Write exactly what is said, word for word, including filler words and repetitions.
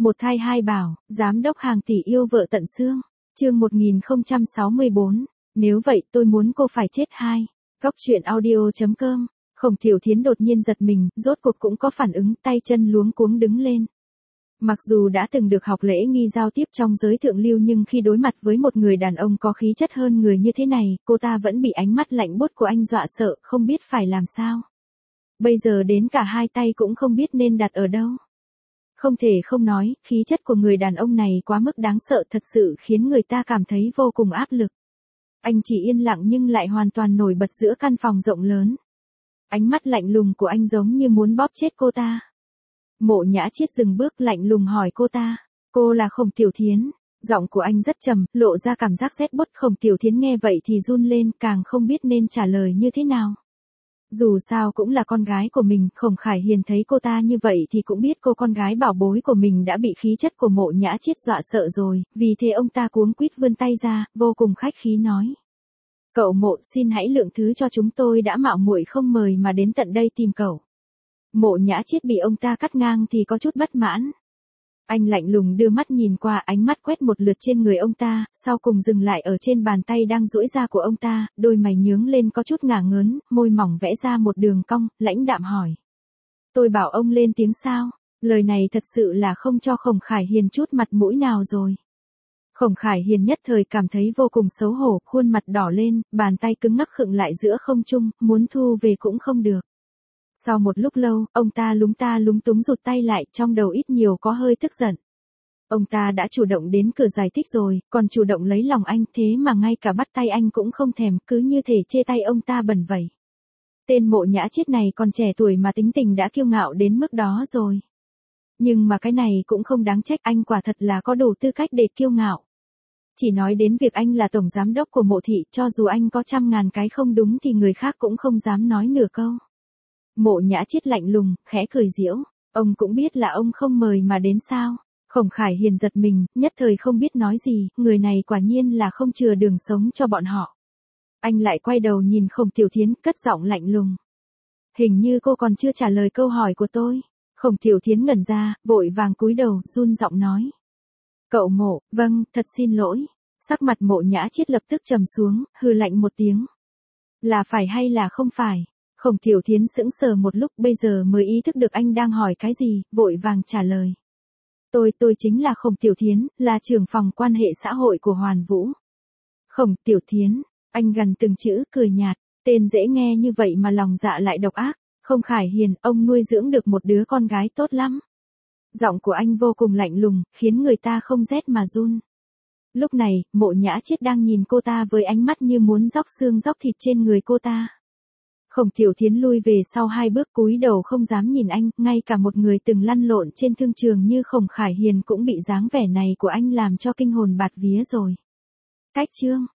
Một thai hai bảo, giám đốc hàng tỷ yêu vợ tận xương. Chương một nghìn không trăm sáu mươi bốn. Nếu vậy tôi muốn cô phải chết hai. Góc truyện audio chấm com. Khổng Tiểu Thiến đột nhiên giật mình, rốt cuộc cũng có phản ứng, tay chân luống cuống đứng lên. Mặc dù đã từng được học lễ nghi giao tiếp trong giới thượng lưu nhưng khi đối mặt với một người đàn ông có khí chất hơn người như thế này, cô ta vẫn bị ánh mắt lạnh buốt của anh dọa sợ, không biết phải làm sao. Bây giờ đến cả hai tay cũng không biết nên đặt ở đâu. Không thể không nói, khí chất của người đàn ông này quá mức đáng sợ, thật sự khiến người ta cảm thấy vô cùng áp lực. Anh chỉ yên lặng nhưng lại hoàn toàn nổi bật giữa căn phòng rộng lớn. Ánh mắt lạnh lùng của anh giống như muốn bóp chết cô ta. Mộ Nhã Chiết dừng bước lạnh lùng hỏi cô ta, cô là Khổng Tiểu Thiến. Giọng của anh rất trầm, lộ ra cảm giác rét buốt. Khổng Tiểu Thiến nghe vậy thì run lên, càng không biết nên trả lời như thế nào. Dù sao cũng là con gái của mình, Khổng Khải Hiền thấy cô ta như vậy thì cũng biết cô con gái bảo bối của mình đã bị khí chất của Mộ Nhã Chiết dọa sợ rồi, vì thế ông ta cuống quýt vươn tay ra, vô cùng khách khí nói. Cậu Mộ, xin hãy lượng thứ cho chúng tôi đã mạo muội không mời mà đến tận đây tìm cậu. Mộ Nhã Chiết bị ông ta cắt ngang thì có chút bất mãn. Anh lạnh lùng đưa mắt nhìn qua, ánh mắt quét một lượt trên người ông ta, sau cùng dừng lại ở trên bàn tay đang duỗi ra của ông ta, đôi mày nhướng lên có chút ngả ngớn, môi mỏng vẽ ra một đường cong, lãnh đạm hỏi. Tôi bảo ông lên tiếng sao? Lời này thật sự là không cho Khổng Khải Hiền chút mặt mũi nào rồi. Khổng Khải Hiền nhất thời cảm thấy vô cùng xấu hổ, khuôn mặt đỏ lên, bàn tay cứng ngắc khựng lại giữa không trung, muốn thu về cũng không được. Sau một lúc lâu, ông ta lúng ta lúng túng rụt tay lại, trong đầu ít nhiều có hơi tức giận. Ông ta đã chủ động đến cửa giải thích rồi, còn chủ động lấy lòng anh, thế mà ngay cả bắt tay anh cũng không thèm, cứ như thể chê tay ông ta bẩn vậy. Tên Mộ Nhã Chiết này còn trẻ tuổi mà tính tình đã kiêu ngạo đến mức đó rồi. Nhưng mà cái này cũng không đáng trách, anh quả thật là có đủ tư cách để kiêu ngạo. Chỉ nói đến việc anh là tổng giám đốc của Mộ thị, cho dù anh có trăm ngàn cái không đúng thì người khác cũng không dám nói nửa câu. Mộ Nhã Chiết lạnh lùng, khẽ cười giễu, ông cũng biết là ông không mời mà đến sao? Khổng Khải Hiền giật mình, nhất thời không biết nói gì, người này quả nhiên là không chừa đường sống cho bọn họ. Anh lại quay đầu nhìn Khổng Tiểu Thiến, cất giọng lạnh lùng. Hình như cô còn chưa trả lời câu hỏi của tôi. Khổng Tiểu Thiến ngẩn ra, vội vàng cúi đầu, run giọng nói. Cậu Mộ, vâng, thật xin lỗi. Sắc mặt Mộ Nhã Chiết lập tức trầm xuống, hừ lạnh một tiếng. Là phải hay là không phải? Khổng Tiểu Thiến sững sờ một lúc, bây giờ mới ý thức được anh đang hỏi cái gì, vội vàng trả lời. Tôi, tôi chính là Khổng Tiểu Thiến, là trưởng phòng quan hệ xã hội của Hoàn Vũ. Khổng Tiểu Thiến, anh gằn từng chữ, cười nhạt, tên dễ nghe như vậy mà lòng dạ lại độc ác. Không Khải Hiền, ông nuôi dưỡng được một đứa con gái tốt lắm. Giọng của anh vô cùng lạnh lùng, khiến người ta không rét mà run. Lúc này, Mộ Nhã Chiết đang nhìn cô ta với ánh mắt như muốn róc xương róc thịt trên người cô ta. Khổng Tiểu Thiến lui về sau hai bước, cúi đầu không dám nhìn anh, ngay cả một người từng lăn lộn trên thương trường như Khổng Khải Hiền cũng bị dáng vẻ này của anh làm cho kinh hồn bạt vía rồi. Cách chương.